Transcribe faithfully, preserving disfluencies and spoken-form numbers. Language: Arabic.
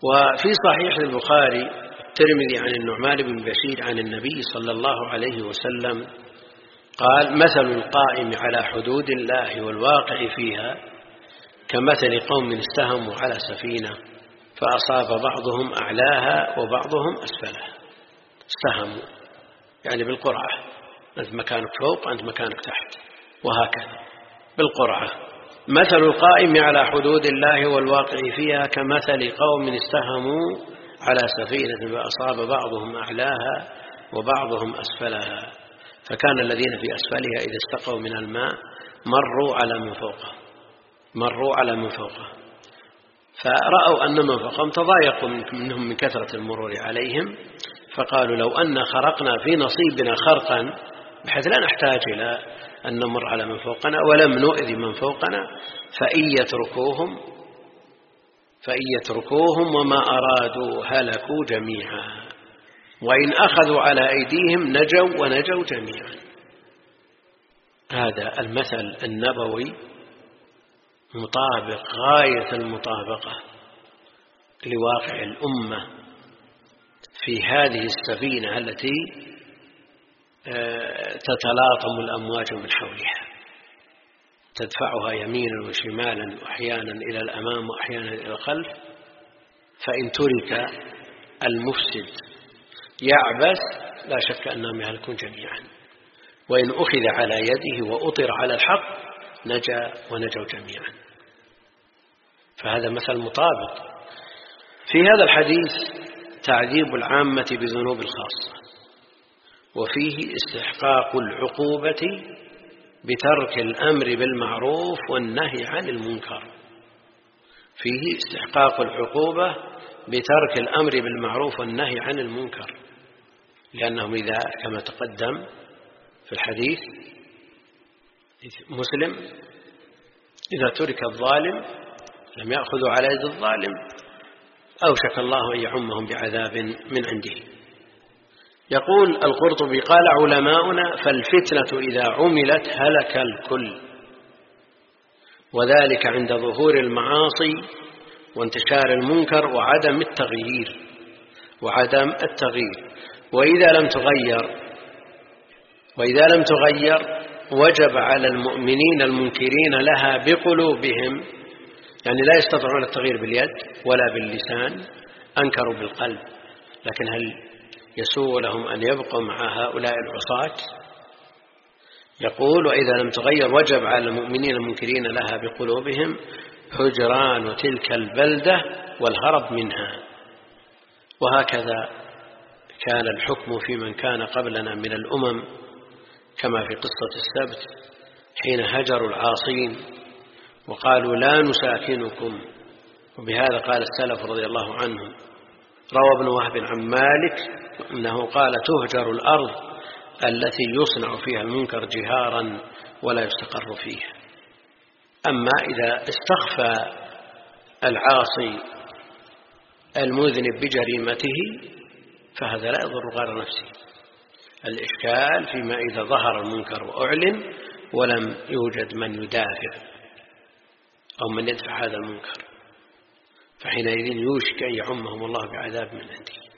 وفي صحيح البخاري الترمذي عن النعمان بن بشير عن النبي صلى الله عليه وسلم قال: مثل القائم على حدود الله والواقع فيها كمثل قوم استهموا على سفينة فأصاب بعضهم أعلاها وبعضهم أسفلها. استهموا يعني بالقرعة، أنت مكانك فوق أنت مكانك تحت، وهكذا بالقرعة. مثل القائم على حدود الله والواقع فيها كمثل قوم استهموا على سفينة فأصاب بعضهم أعلاها وبعضهم أسفلها، فكان الذين في أسفلها إذا استقوا من الماء مروا على من فوقه مروا على من فوقه فرأوا أن من فوقهم تضايقوا منهم من كثرة المرور عليهم، فقالوا: لو أن خرقنا في نصيبنا خرقا بحيث لا نحتاج إلى أن نمر على من فوقنا ولم نؤذي من فوقنا فإن يتركوهم فإن يتركوهم وما أرادوا هلكوا جميعا، وإن أخذوا على أيديهم نجوا ونجوا جميعا. هذا المثل النبوي مطابق غاية المطابقة لواقع الأمة في هذه السفينة التي تتلاطم الأمواج من حولها، تدفعها يمينا وشمالا وأحيانا إلى الأمام وأحيانا إلى الخلف، فإن ترك المفسد يعبث لا شك أنهم يهلكون جميعا، وإن أخذ على يده وأطر على الحق نجا ونجوا جميعا. فهذا مثل مطابق. في هذا الحديث تعذيب العامة بذنوب الخاصة، وفيه استحقاق العقوبة بترك الأمر بالمعروف والنهي عن المنكر. فيه استحقاق العقوبة بترك الأمر بالمعروف والنهي عن المنكر، لأنهم إذا كما تقدم في الحديث مسلم إذا ترك الظالم لم يأخذوا على يد الظالم أوشك الله أن يعمهم بعذاب من عنده. يقول القرطبي: قال علماؤنا: فالفتنة إذا عملت هلك الكل، وذلك عند ظهور المعاصي وانتشار المنكر وعدم التغيير وعدم التغيير وإذا لم تغير وإذا لم تغير وجب على المؤمنين المنكرين لها بقلوبهم، يعني لا يستطيعون التغيير باليد ولا باللسان، أنكروا بالقلب، لكن هل يسوء لهم أن يبقوا مع هؤلاء العصاة؟ يقول: وإذا لم تغير وجب على المؤمنين المنكرين لها بقلوبهم هجران تلك البلدة والهرب منها. وهكذا كان الحكم في من كان قبلنا من الأمم، كما في قصة السبت حين هجروا العاصين وقالوا: لا نساكنكم. وبهذا قال السلف رضي الله عنهم. روى ابن وهب عن مالك أنه قال: تهجر الأرض التي يصنع فيها المنكر جهارا ولا يستقر فيها. أما إذا استخفى العاصي المذنب بجريمته فهذا لا يضر غير نفسه. الإشكال فيما إذا ظهر المنكر وأعلن ولم يوجد من يدافع أو من يدفع هذا المنكر، فحينئذ يوشك أن يعمهم الله بعذاب من عنده.